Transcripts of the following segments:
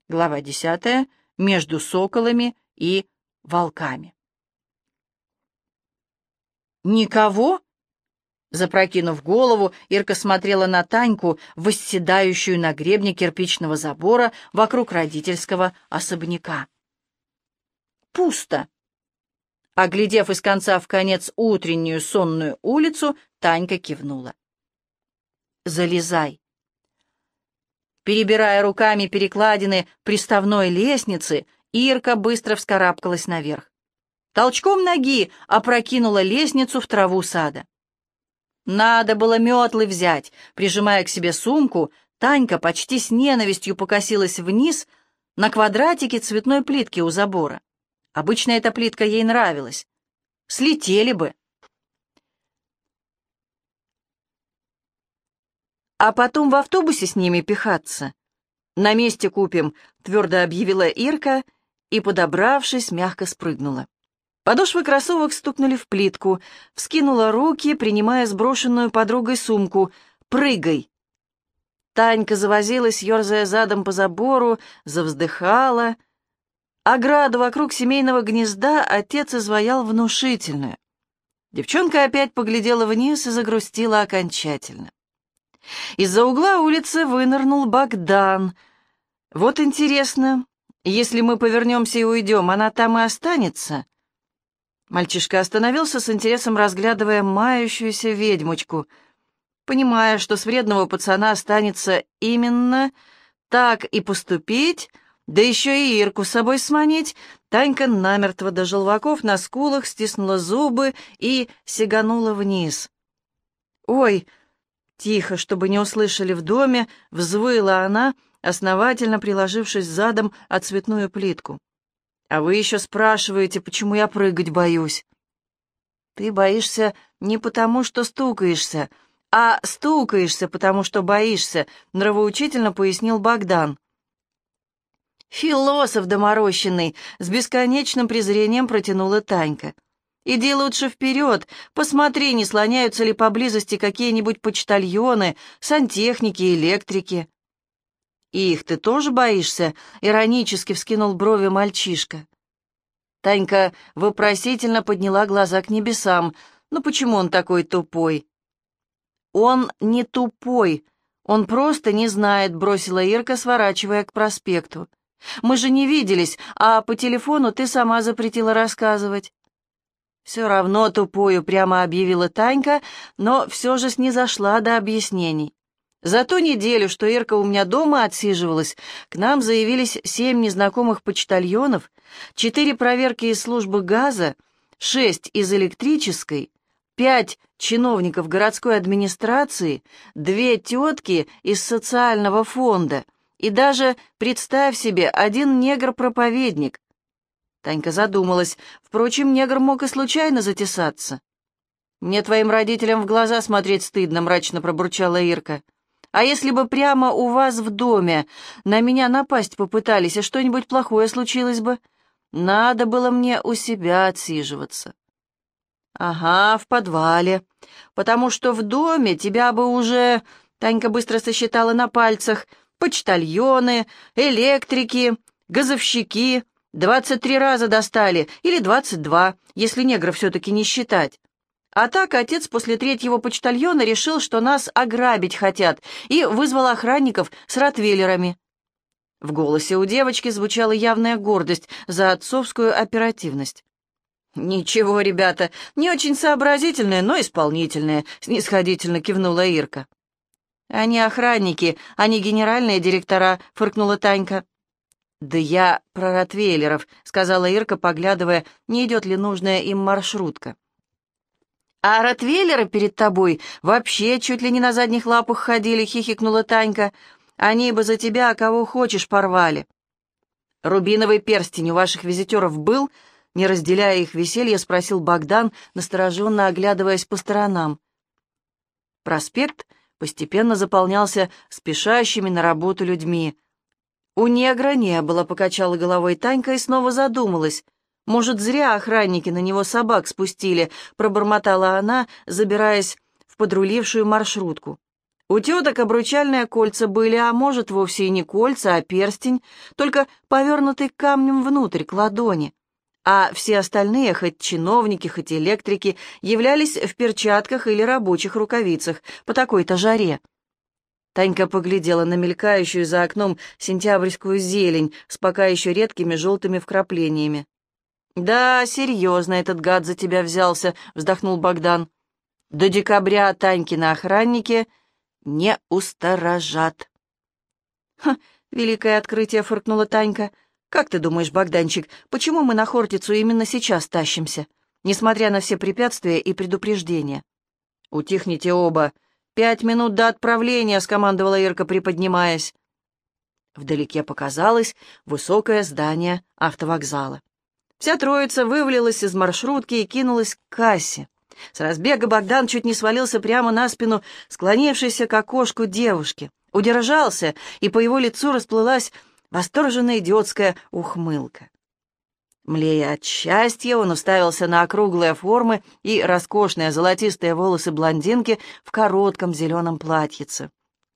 Глава 10. Между соколами и волками. «Никого?» Запрокинув голову, Ирка смотрела на Таньку, восседающую на гребне кирпичного забора вокруг родительского особняка. «Пусто!» Оглядев из конца в конец утреннюю сонную улицу, Танька кивнула. «Залезай!» Перебирая руками перекладины приставной лестницы, Ирка быстро вскарабкалась наверх. Толчком ноги опрокинула лестницу в траву сада. Надо было метлы взять. Прижимая к себе сумку, Танька почти с ненавистью покосилась вниз на квадратики цветной плитки у забора. Обычно эта плитка ей нравилась. Слетели бы. А потом в автобусе с ними пихаться. «На месте купим», — твердо объявила Ирка и, подобравшись, мягко спрыгнула. Подошвы кроссовок стукнули в плитку, вскинула руки, принимая сброшенную подругой сумку. «Прыгай!» Танька завозилась, ерзая задом по забору, завздыхала. Ограду вокруг семейного гнезда отец изваял внушительную. Девчонка опять поглядела вниз и загрустила окончательно. Из-за угла улицы вынырнул Богдан. «Вот интересно, если мы повернемся и уйдем, она там и останется?» Мальчишка остановился с интересом, разглядывая мающуюся ведьмочку. Понимая, что с вредного пацана останется именно так и поступить, да еще и Ирку с собой сманить, Танька намертво до желваков на скулах стиснула зубы и сиганула вниз. «Ой!» Тихо, чтобы не услышали в доме, взвыла она, основательно приложившись задом о цветную плитку. «А вы еще спрашиваете, почему я прыгать боюсь?» «Ты боишься не потому, что стукаешься, а стукаешься, потому что боишься», — нравоучительно пояснил Богдан. «Философ доморощенный», — с бесконечным презрением протянула Танька. «Иди лучше вперед, посмотри, не слоняются ли поблизости какие-нибудь почтальоны, сантехники, электрики». «Их ты тоже боишься?» — иронически вскинул брови мальчишка. Танька вопросительно подняла глаза к небесам. «Ну почему он такой тупой?» «Он не тупой, он просто не знает», — бросила Ирка, сворачивая к проспекту. «Мы же не виделись, а по телефону ты сама запретила рассказывать». «Все равно тупую», — прямо объявила Танька, но все же снизошла до объяснений. «За ту неделю, что Ирка у меня дома отсиживалась, к нам заявились 7 незнакомых почтальонов, 4 проверки из службы газа, 6 из электрической, 5 чиновников городской администрации, 2 тетки из социального фонда и даже, представь себе, 1 негр-проповедник». Танька задумалась. Впрочем, негр мог и случайно затесаться. «Мне твоим родителям в глаза смотреть стыдно», — мрачно пробурчала Ирка. «А если бы прямо у вас в доме на меня напасть попытались, и что-нибудь плохое случилось бы? Надо было мне у себя отсиживаться». «Ага, в подвале. Потому что в доме тебя бы уже...» Танька быстро сосчитала на пальцах. «Почтальоны, электрики, газовщики... 23 раза достали, или 22, если негров все-таки не считать. А так отец после 3-го почтальона решил, что нас ограбить хотят, и вызвал охранников с ротвейлерами». В голосе у девочки звучала явная гордость за отцовскую оперативность. «Ничего, ребята, не очень сообразительные, но исполнительные», — снисходительно кивнула Ирка. «Они охранники, они генеральные директора», — фыркнула Танька. «Да я про ротвейлеров», — сказала Ирка, поглядывая, не идет ли нужная им маршрутка. «А ротвейлеры перед тобой вообще чуть ли не на задних лапах ходили», — хихикнула Танька. «Они бы за тебя кого хочешь порвали». «Рубиновый перстень у ваших визитеров был?» — не разделяя их веселья, спросил Богдан, настороженно оглядываясь по сторонам. Проспект постепенно заполнялся спешащими на работу людьми. «У негра не было», — покачала головой Танька и снова задумалась. «Может, зря охранники на него собак спустили», — пробормотала она, забираясь в подрулившую маршрутку. У теток обручальные кольца были, а может, вовсе и не кольца, а перстень, только повернутый камнем внутрь, к ладони. А все остальные, хоть чиновники, хоть электрики, являлись в перчатках или рабочих рукавицах по такой-то жаре. Танька поглядела на мелькающую за окном сентябрьскую зелень с пока еще редкими желтыми вкраплениями. «Да, серьезно этот гад за тебя взялся», — вздохнул Богдан. «До декабря Танькины охранники не усторожат». «Ха, великое открытие», — фыркнула Танька. «Как ты думаешь, Богданчик, почему мы на Хортицу именно сейчас тащимся, несмотря на все препятствия и предупреждения?» «Утихните оба. 5 минут до отправления», — скомандовала Ирка, приподнимаясь. Вдалеке показалось высокое здание автовокзала. Вся троица вывалилась из маршрутки и кинулась к кассе. С разбега Богдан чуть не свалился прямо на спину склонившейся к окошку девушки. Удержался, и по его лицу расплылась восторженная идиотская ухмылка. Млея от счастья, он уставился на округлые формы и роскошные золотистые волосы блондинки в коротком зеленом платьице.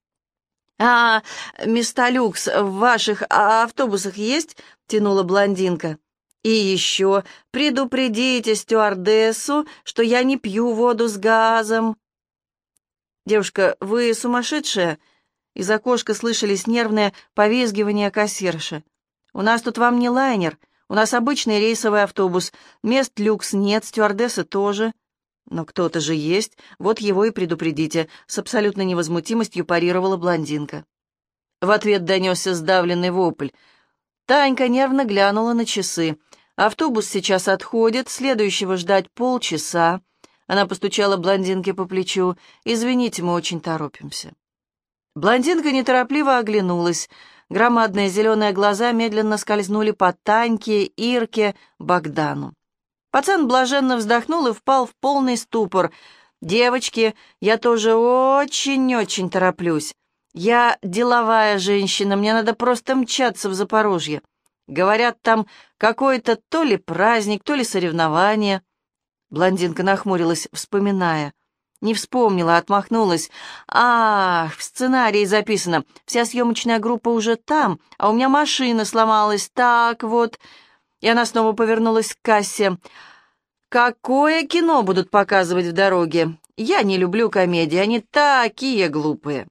«А места люкс в ваших автобусах есть?» — тянула блондинка. «И еще предупредите стюардессу, что я не пью воду с газом». «Девушка, вы сумасшедшая?» Из окошка слышались нервные повизгивания кассирши. «У нас тут вам не лайнер. У нас обычный рейсовый автобус. Мест люкс нет, стюардессы тоже». «Но кто-то же есть, вот его и предупредите», — с абсолютной невозмутимостью парировала блондинка. В ответ донесся сдавленный вопль. Танька нервно глянула на часы. «Автобус сейчас отходит, следующего ждать полчаса». Она постучала блондинке по плечу. «Извините, мы очень торопимся». Блондинка неторопливо оглянулась. Громадные зеленые глаза медленно скользнули по Таньке, Ирке, Богдану. Пацан блаженно вздохнул и впал в полный ступор. «Девочки, я тоже очень-очень тороплюсь. Я деловая женщина, мне надо просто мчаться в Запорожье. Говорят, там какой-то то ли праздник, то ли соревнование». Блондинка нахмурилась, вспоминая. Не вспомнила, отмахнулась. «Ах, в сценарии записано. Вся съемочная группа уже там, а у меня машина сломалась. Так вот...» И она снова повернулась к кассе. «Какое кино будут показывать в дороге? Я не люблю комедии, они такие глупые».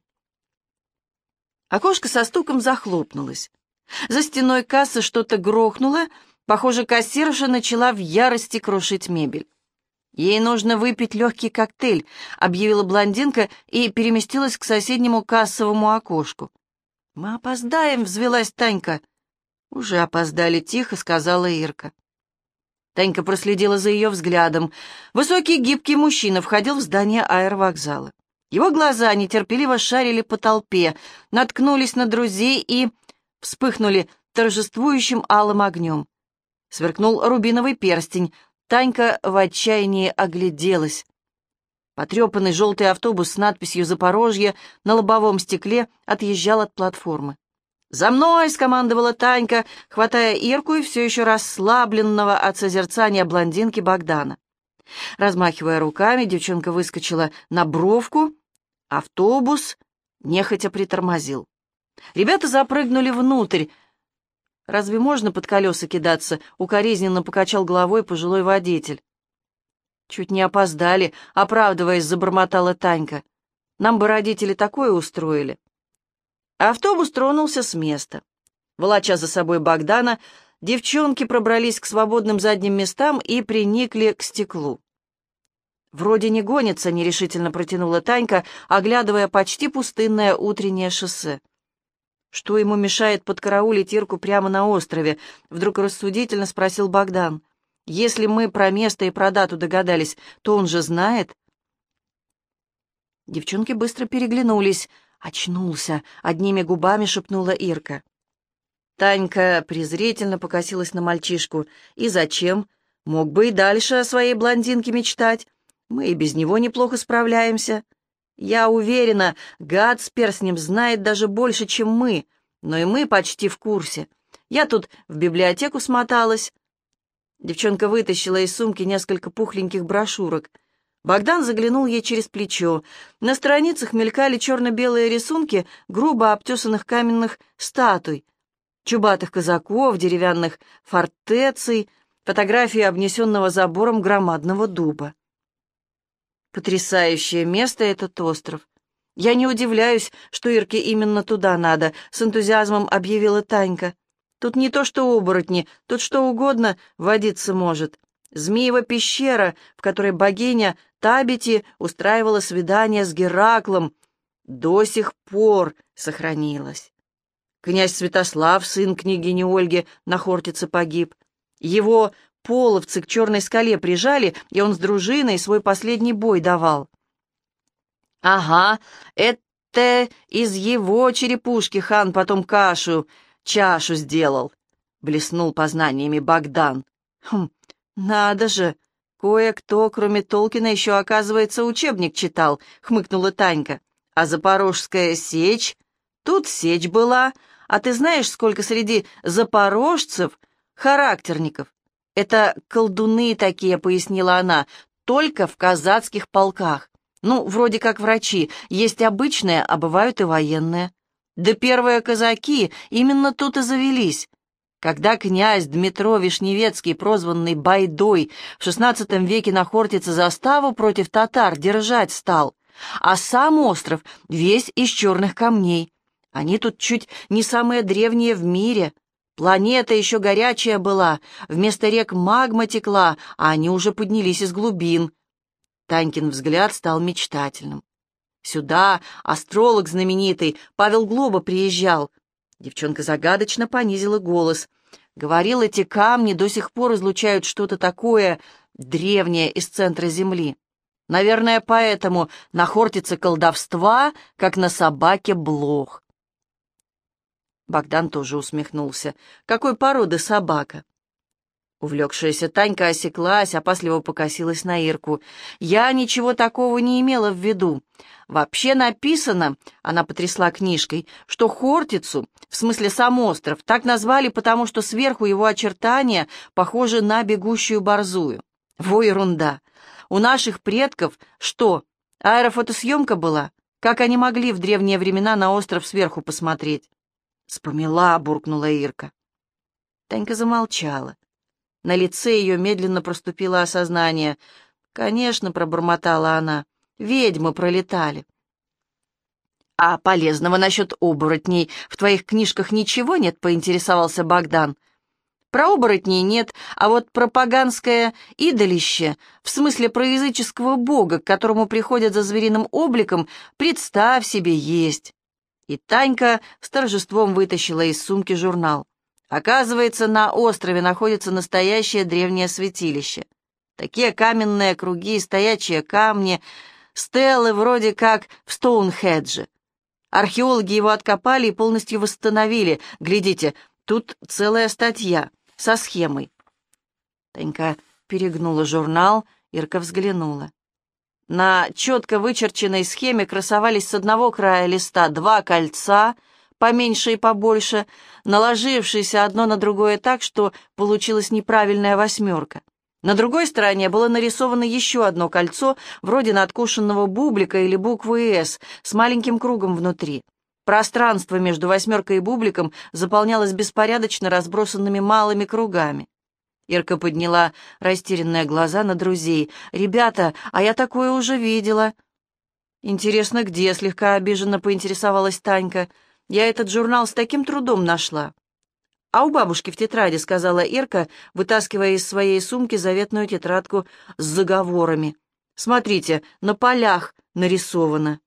Окошко со стуком захлопнулось. За стеной кассы что-то грохнуло. Похоже, кассирша начала в ярости крушить мебель. «Ей нужно выпить легкий коктейль», — объявила блондинка и переместилась к соседнему кассовому окошку. «Мы опоздаем», — взвелась Танька. «Уже опоздали», — тихо сказала Ирка. Танька проследила за ее взглядом. Высокий гибкий мужчина входил в здание аэровокзала. Его глаза нетерпеливо шарили по толпе, наткнулись на друзей и вспыхнули торжествующим алым огнем. Сверкнул рубиновый перстень. Танька в отчаянии огляделась. Потрепанный желтый автобус с надписью «Запорожье» на лобовом стекле отъезжал от платформы. «За мной!» — скомандовала Танька, хватая Ирку и все еще расслабленного от созерцания блондинки Богдана. Размахивая руками, девчонка выскочила на бровку. Автобус нехотя притормозил. Ребята запрыгнули внутрь. «Разве можно под колеса кидаться?» — укоризненно покачал головой пожилой водитель. «Чуть не опоздали», — оправдываясь, забормотала Танька. «Нам бы родители такое устроили». Автобус тронулся с места. Волоча за собой Богдана, девчонки пробрались к свободным задним местам и приникли к стеклу. «Вроде не гонится», — нерешительно протянула Танька, оглядывая почти пустынное утреннее шоссе. «Что ему мешает подкараулить Ирку прямо на острове?» — вдруг рассудительно спросил Богдан. «Если мы про место и про дату догадались, то он же знает». Девчонки быстро переглянулись. «Очнулся», — одними губами шепнула Ирка. Танька презрительно покосилась на мальчишку. «И зачем? Мог бы и дальше о своей блондинке мечтать. Мы и без него неплохо справляемся. Я уверена, гад с перстнем знает даже больше, чем мы, но и мы почти в курсе. Я тут в библиотеку смоталась». Девчонка вытащила из сумки несколько пухленьких брошюрок. Богдан заглянул ей через плечо. На страницах мелькали черно-белые рисунки грубо обтесанных каменных статуй, чубатых казаков, деревянных фортеций, фотографии обнесенного забором громадного дуба. Потрясающее место этот остров. Я не удивляюсь, что Ирке именно туда надо, с энтузиазмом объявила Танька. Тут не то что оборотни, тут что угодно водиться может. Змеева пещера, в которой богиня Табити устраивала свидание с Гераклом, до сих пор сохранилась. Князь Святослав, сын княгини Ольги, на Хортице погиб. Его половцы к Черной скале прижали, и он с дружиной свой последний бой давал. «Ага, это из его черепушки хан потом чашу сделал», — блеснул познаниями Богдан. «Надо же, кое-кто, кроме Толкина, еще, оказывается, учебник читал», — хмыкнула Танька. «А Запорожская сечь? Тут сечь была, а ты знаешь, сколько среди запорожцев характерников? Это колдуны такие», — пояснила она, — «только в казацких полках. Ну, вроде как врачи, есть обычные, а бывают и военные. Да первые казаки именно тут и завелись. Когда князь Дмитро Вишневецкий, прозванный Байдой, в XVI веке на Хортице заставу против татар держать стал, а сам остров весь из черных камней. Они тут чуть не самые древние в мире. Планета еще горячая была, вместо рек магма текла, а они уже поднялись из глубин». Танькин взгляд стал мечтательным. «Сюда астролог знаменитый Павел Глоба приезжал». Девчонка загадочно понизила голос. «Говорил, эти камни до сих пор излучают что-то такое древнее из центра Земли. Наверное, поэтому на Хортице колдовства, как на собаке блох». Богдан тоже усмехнулся. «Какой породы собака?» Увлекшаяся Танька осеклась, опасливо покосилась на Ирку. «Я ничего такого не имела в виду. Вообще написано, — она потрясла книжкой, — что Хортицу, в смысле сам остров, так назвали, потому что сверху его очертания похожи на бегущую борзую. Во ерунда! У наших предков что, аэрофотосъемка была? Как они могли в древние времена на остров сверху посмотреть?» «Спомела», — буркнула Ирка. Танька замолчала. На лице ее медленно проступило осознание. «Конечно», — пробормотала она, — «ведьмы пролетали». «А полезного насчет оборотней в твоих книжках ничего нет?» — поинтересовался Богдан. «Про оборотней нет, а вот про поганское идолище, в смысле про языческого бога, к которому приходят за звериным обликом, представь себе, есть». И Танька с торжеством вытащила из сумки журнал. Оказывается, на острове находится настоящее древнее святилище. Такие каменные круги, стоячие камни, стелы вроде как в Стоунхедже. Археологи его откопали и полностью восстановили. Глядите, тут целая статья со схемой. Танька перегнула журнал, Ирка взглянула. На четко вычерченной схеме красовались с одного края листа два кольца, поменьше и побольше, наложившиеся одно на другое так, что получилась неправильная восьмерка. На другой стороне было нарисовано еще одно кольцо, вроде надкушенного бублика или буквы «С», с маленьким кругом внутри. Пространство между восьмеркой и бубликом заполнялось беспорядочно разбросанными малыми кругами. Ирка подняла растерянные глаза на друзей. «Ребята, а я такое уже видела». «Интересно, где?» — слегка обиженно поинтересовалась Танька. «Я этот журнал с таким трудом нашла». «А у бабушки в тетради», — сказала Ирка, вытаскивая из своей сумки заветную тетрадку с заговорами. «Смотрите, на полях нарисовано».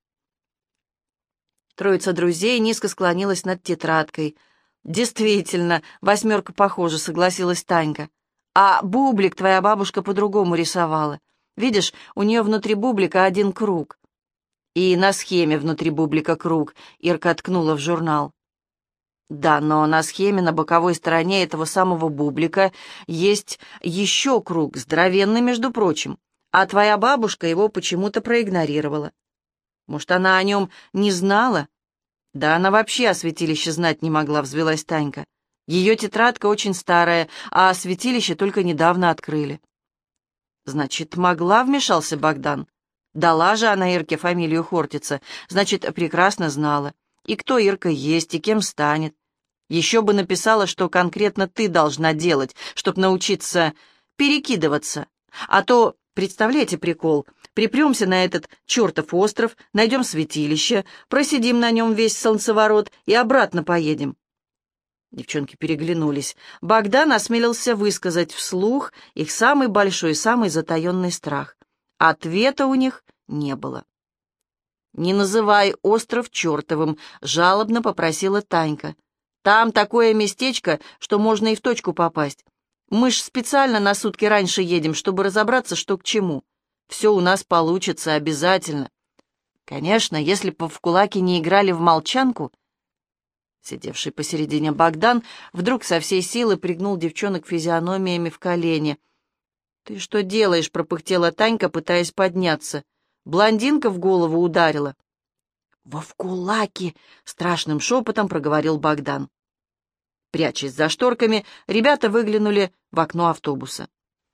Троица друзей низко склонилась над тетрадкой. «Действительно, восьмерка похожа», — согласилась Танька. «А бублик твоя бабушка по-другому рисовала. Видишь, у нее внутри бублика один круг». «И на схеме внутри бублика круг», — Ирка ткнула в журнал. «Да, но на схеме на боковой стороне этого самого бублика есть еще круг, здоровенный, между прочим, а твоя бабушка его почему-то проигнорировала. Может, она о нем не знала?» «Да она вообще о святилище знать не могла», — взвилась Танька. «Ее тетрадка очень старая, а святилище только недавно открыли». «Значит, могла», — вмешался Богдан. Дала же она Ирке фамилию Хортица, значит, прекрасно знала. И кто Ирка есть, и кем станет. Еще бы написала, что конкретно ты должна делать, чтобы научиться перекидываться. А то, представляете прикол, припремся на этот чертов остров, найдем святилище, просидим на нем весь солнцеворот и обратно поедем. Девчонки переглянулись. Богдан осмелился высказать вслух их самый большой, самый затаенный страх. Ответа у них не было. «Не называй остров чертовым», — жалобно попросила Танька. «Там такое местечко, что можно и в точку попасть. Мы ж специально на сутки раньше едем, чтобы разобраться, что к чему. Все у нас получится обязательно. Конечно, если бы в кулаки не играли в молчанку». Сидевший посередине Богдан вдруг со всей силы пригнул девчонок физиономиями в колени. «Ты что делаешь?» — пропыхтела Танька, пытаясь подняться. Блондинка в голову ударила. «Во вкулаки!» — страшным шепотом проговорил Богдан. Прячась за шторками, ребята выглянули в окно автобуса.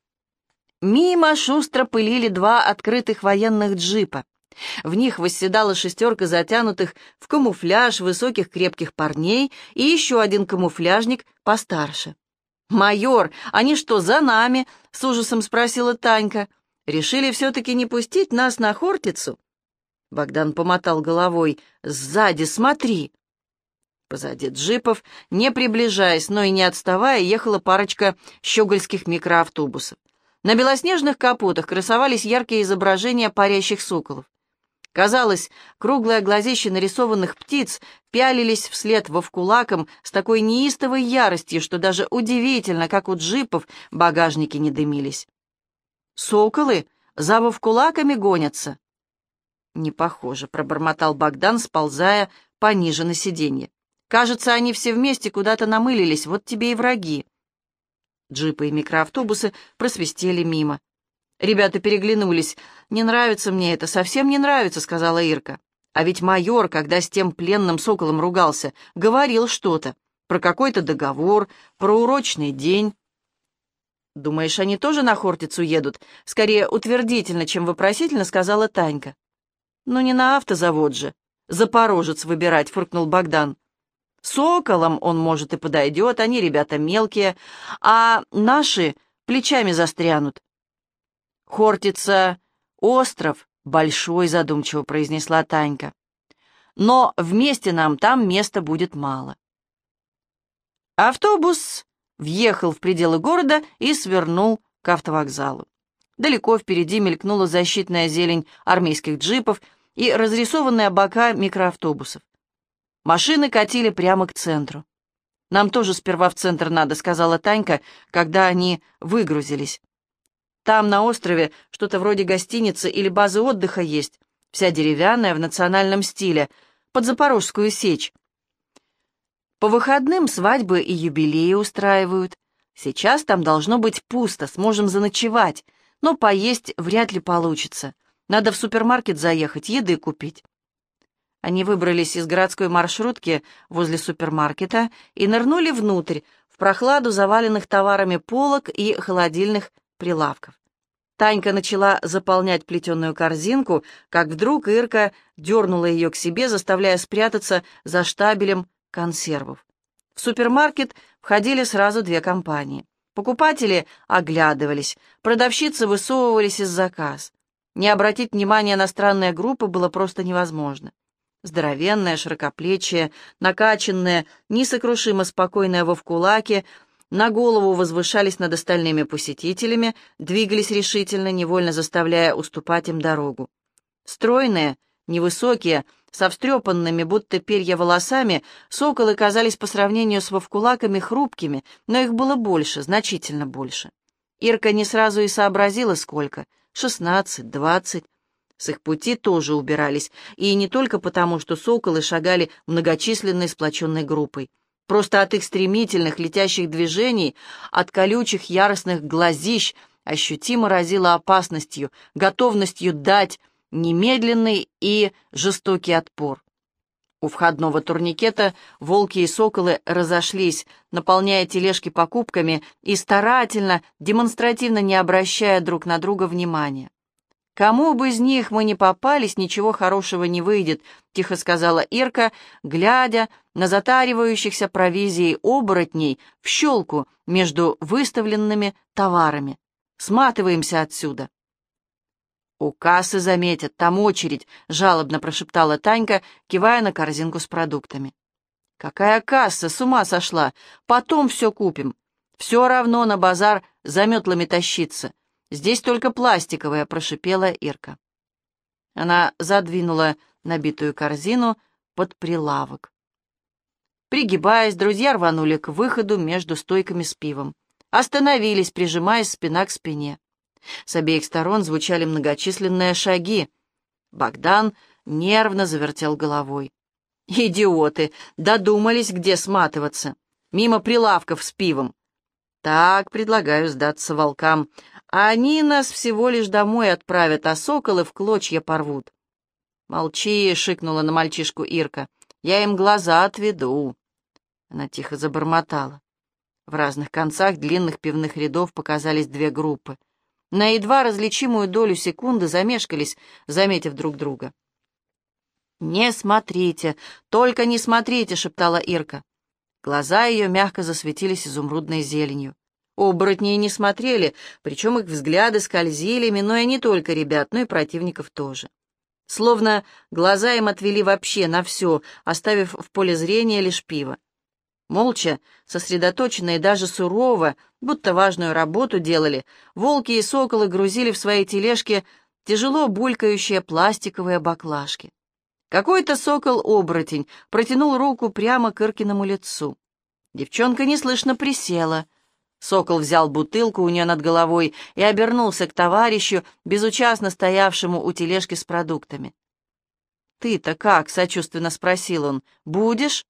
Мимо шустро пылили два открытых военных джипа. В них восседала шестерка затянутых в камуфляж высоких крепких парней и еще один камуфляжник постарше. «Майор, они что, за нами?» — с ужасом спросила Танька. «Решили все-таки не пустить нас на Хортицу?» Богдан помотал головой. «Сзади смотри!» Позади джипов, не приближаясь, но и не отставая, ехала парочка щегольских микроавтобусов. На белоснежных капотах красовались яркие изображения парящих соколов. Казалось, круглые глазища нарисованных птиц пялились вслед вовкулакам с такой неистовой яростью, что даже удивительно, как у джипов багажники не дымились. «Соколы за вовкулаками гонятся?» «Не похоже», — пробормотал Богдан, сползая пониже на сиденье. «Кажется, они все вместе куда-то намылились, вот тебе и враги». Джипы и микроавтобусы просвистели мимо. Ребята переглянулись. «Не нравится мне это, совсем не нравится», — сказала Ирка. «А ведь майор, когда с тем пленным соколом ругался, говорил что-то. Про какой-то договор, про урочный день». «Думаешь, они тоже на Хортицу едут?» Скорее утвердительно, чем вопросительно, сказала Танька. «Ну не на автозавод же. Запорожец выбирать», — фыркнул Богдан. «Соколом он, может, и подойдет, они ребята мелкие, а наши плечами застрянут». «Хортица — остров большой», — задумчиво произнесла Танька. «Но вместе нам там места будет мало». Автобус въехал в пределы города и свернул к автовокзалу. Далеко впереди мелькнула защитная зелень армейских джипов и разрисованные бока микроавтобусов. Машины катили прямо к центру. «Нам тоже сперва в центр надо», — сказала Танька, когда они выгрузились. «Там на острове что-то вроде гостиницы или базы отдыха есть, вся деревянная, в национальном стиле, под Запорожскую сечь. По выходным свадьбы и юбилеи устраивают. Сейчас там должно быть пусто, сможем заночевать, но поесть вряд ли получится. Надо в супермаркет заехать, еды купить». Они выбрались из городской маршрутки возле супермаркета и нырнули внутрь, в прохладу заваленных товарами полок и холодильных прилавков. Танька начала заполнять плетеную корзинку, как вдруг Ирка дернула ее к себе, заставляя спрятаться за штабелем консервов. В супермаркет входили сразу две компании. Покупатели оглядывались, продавщицы высовывались из заказ. Не обратить внимания на странные группы было просто невозможно. Здоровенная, широкоплечие, накачанные, несокрушимо спокойные вовкулаки на голову возвышались над остальными посетителями, двигались решительно, невольно заставляя уступать им дорогу. Стройные, невысокие, со встрепанными, будто перья волосами, соколы казались по сравнению с вовкулаками хрупкими, но их было больше, значительно больше. Ирка не сразу и сообразила, сколько — 16, 20. С их пути тоже убирались, и не только потому, что соколы шагали многочисленной сплоченной группой. Просто от их стремительных летящих движений, от колючих яростных глазищ ощутимо разило опасностью, готовностью дать немедленный и жестокий отпор. У входного турникета волки и соколы разошлись, наполняя тележки покупками и старательно, демонстративно не обращая друг на друга внимания. «Кому бы из них мы ни попались, ничего хорошего не выйдет», — тихо сказала Ирка, глядя на затаривающихся провизией оборотней в щелку между выставленными товарами. «Сматываемся отсюда». «У кассы заметят, там очередь», — жалобно прошептала Танька, кивая на корзинку с продуктами. «Какая касса? С ума сошла! Потом все купим. Все равно на базар за метлами тащиться. Здесь только пластиковая», — прошипела Ирка. Она задвинула набитую корзину под прилавок. Пригибаясь, друзья рванули к выходу между стойками с пивом. Остановились, прижимаясь спина к спине. С обеих сторон звучали многочисленные шаги. Богдан нервно завертел головой. «Идиоты! Додумались, где сматываться. Мимо прилавков с пивом. Так, предлагаю сдаться волкам. Они нас всего лишь домой отправят, а соколы в клочья порвут». «Молчи!» — шикнула на мальчишку Ирка. «Я им глаза отведу». Она тихо забормотала. В разных концах длинных пивных рядов показались две группы. На едва различимую долю секунды замешкались, заметив друг друга. «Не смотрите, только не смотрите!» — шептала Ирка. Глаза ее мягко засветились изумрудной зеленью. Оборотни не смотрели, причем их взгляды скользили, минуя не только ребят, но и противников тоже. Словно глаза им отвели вообще на все, оставив в поле зрения лишь пиво. Молча, сосредоточенно и даже сурово, будто важную работу делали, волки и соколы грузили в свои тележки тяжело булькающие пластиковые баклажки. Какой-то сокол-оборотень протянул руку прямо к Иркиному лицу. Девчонка неслышно присела. Сокол взял бутылку у нее над головой и обернулся к товарищу, безучастно стоявшему у тележки с продуктами. «Ты-то как?» — сочувственно спросил он. «Будешь?»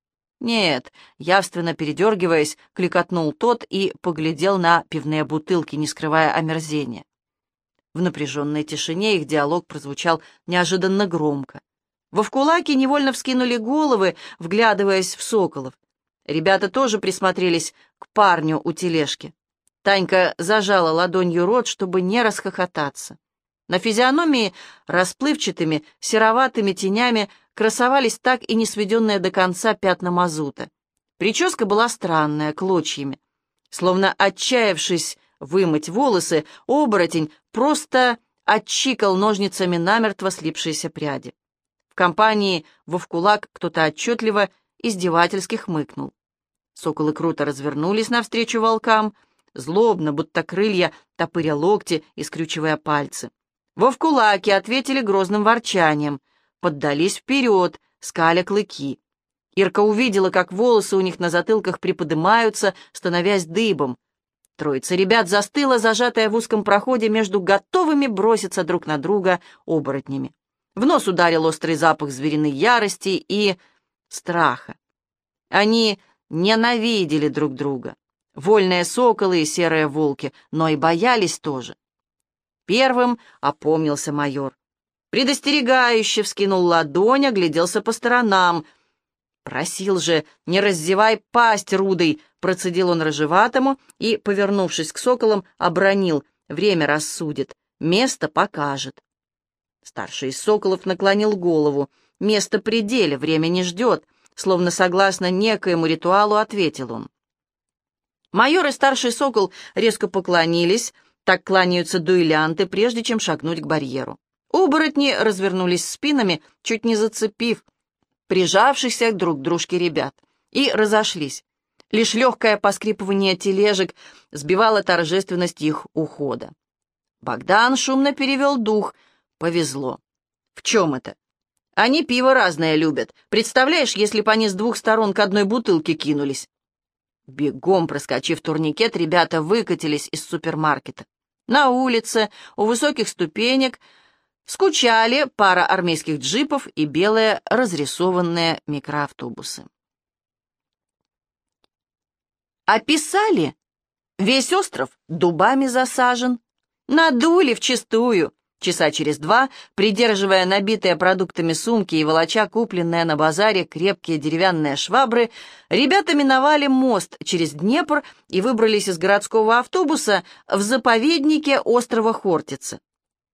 «Нет», — явственно передергиваясь, кликотнул тот и поглядел на пивные бутылки, не скрывая омерзения. В напряженной тишине их диалог прозвучал неожиданно громко. Вовкулаки невольно вскинули головы, вглядываясь в соколов. Ребята тоже присмотрелись к парню у тележки. Танька зажала ладонью рот, чтобы не расхохотаться. На физиономии расплывчатыми сероватыми тенями красовались так и не сведенные до конца пятна мазута. Прическа была странная, клочьями. Словно отчаявшись вымыть волосы, оборотень просто отчикал ножницами намертво слипшиеся пряди. В компании вовкулак кто-то отчетливо издевательски хмыкнул. Соколы круто развернулись навстречу волкам, злобно, будто крылья, топыря локти и скрючивая пальцы. Вовкулаки ответили грозным ворчанием, поддались вперед, скаля клыки. Ирка увидела, как волосы у них на затылках приподымаются, становясь дыбом. Троица ребят застыла, зажатая в узком проходе между готовыми броситься друг на друга оборотнями. В нос ударил острый запах звериной ярости и страха. Они ненавидели друг друга, вольные соколы и серые волки, но и боялись тоже. Первым опомнился майор. Предостерегающе вскинул ладонь, огляделся по сторонам. «Просил же, не раздевай пасть, Рудый!» — процедил он рыжеватому и, повернувшись к соколам, обронил: «Время рассудит, место покажет». Старший из соколов наклонил голову. «Место при деле, время не ждет», словно согласно некоему ритуалу ответил он. Майор и старший сокол резко поклонились, так кланяются дуэлянты, прежде чем шагнуть к барьеру. Оборотни развернулись спинами, чуть не зацепив прижавшихся друг к дружке ребят, и разошлись. Лишь легкое поскрипывание тележек сбивало торжественность их ухода. Богдан шумно перевел дух. Повезло. В чем это? Они пиво разное любят. Представляешь, если бы они с двух сторон к одной бутылке кинулись? Бегом проскочив турникет, ребята выкатились из супермаркета. На улице, у высоких ступенек, скучали пара армейских джипов и белые разрисованные микроавтобусы. Описали? Весь остров дубами засажен. Надули вчистую. Часа через два, придерживая набитые продуктами сумки и волоча купленные на базаре крепкие деревянные швабры, ребята миновали мост через Днепр и выбрались из городского автобуса в заповеднике острова Хортица.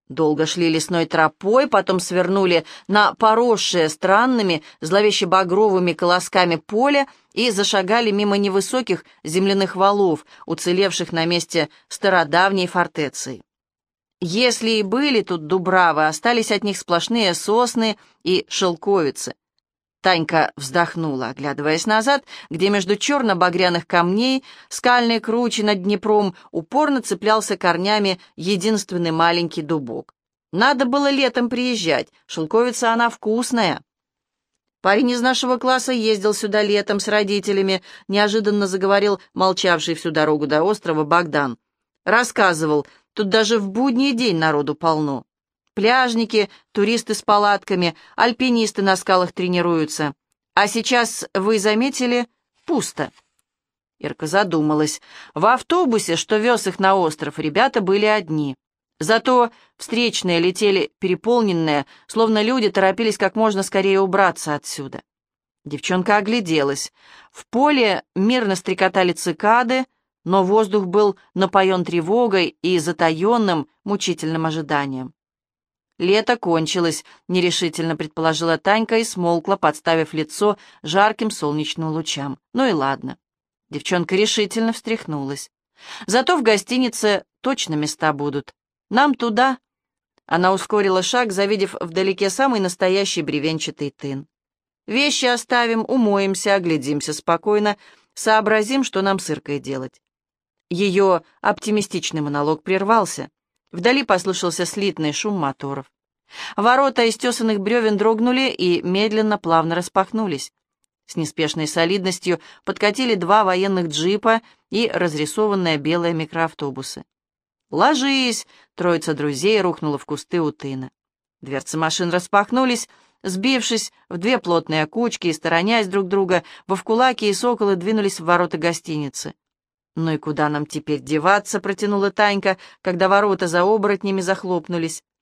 Долго шли лесной тропой, потом свернули на поросшее странными, зловеще-багровыми колосками поле и зашагали мимо невысоких земляных валов, уцелевших на месте стародавней фортеции. Если и были тут дубравы, остались от них сплошные сосны и шелковицы. Танька вздохнула, оглядываясь назад, где между черно-багряных камней скальной кручи над Днепром упорно цеплялся корнями единственный маленький дубок. Надо было летом приезжать, шелковица она вкусная. Парень из нашего класса ездил сюда летом с родителями, неожиданно заговорил молчавший всю дорогу до острова Богдан. Рассказывал, тут даже в будний день народу полно. Пляжники, туристы с палатками, альпинисты на скалах тренируются. А сейчас, вы заметили, пусто. Ирка задумалась. В автобусе, что вез их на остров, ребята были одни. Зато встречные летели переполненные, словно люди торопились как можно скорее убраться отсюда. Девчонка огляделась. В поле мирно стрекотали цикады, но воздух был напоен тревогой и затаенным, мучительным ожиданием. «Лето кончилось», — нерешительно предположила Танька и смолкла, подставив лицо жарким солнечным лучам. «Ну и ладно». Девчонка решительно встряхнулась. «Зато в гостинице точно места будут. Нам туда». Она ускорила шаг, завидев вдалеке самый настоящий бревенчатый тын. «Вещи оставим, умоемся, оглядимся спокойно, сообразим, что нам с Иркой делать». Ее оптимистичный монолог прервался. Вдали послышался слитный шум моторов. Ворота из тесаных бревен дрогнули и медленно, плавно распахнулись. С неспешной солидностью подкатили два военных джипа и разрисованные белые микроавтобусы. «Ложись!» — троица друзей рухнула в кусты у тына. Дверцы машин распахнулись, сбившись в две плотные кучки и сторонясь друг друга, вовкулаки и соколы двинулись в ворота гостиницы. «Ну и куда нам теперь деваться?» — протянула Танька, когда ворота за оборотнями захлопнулись.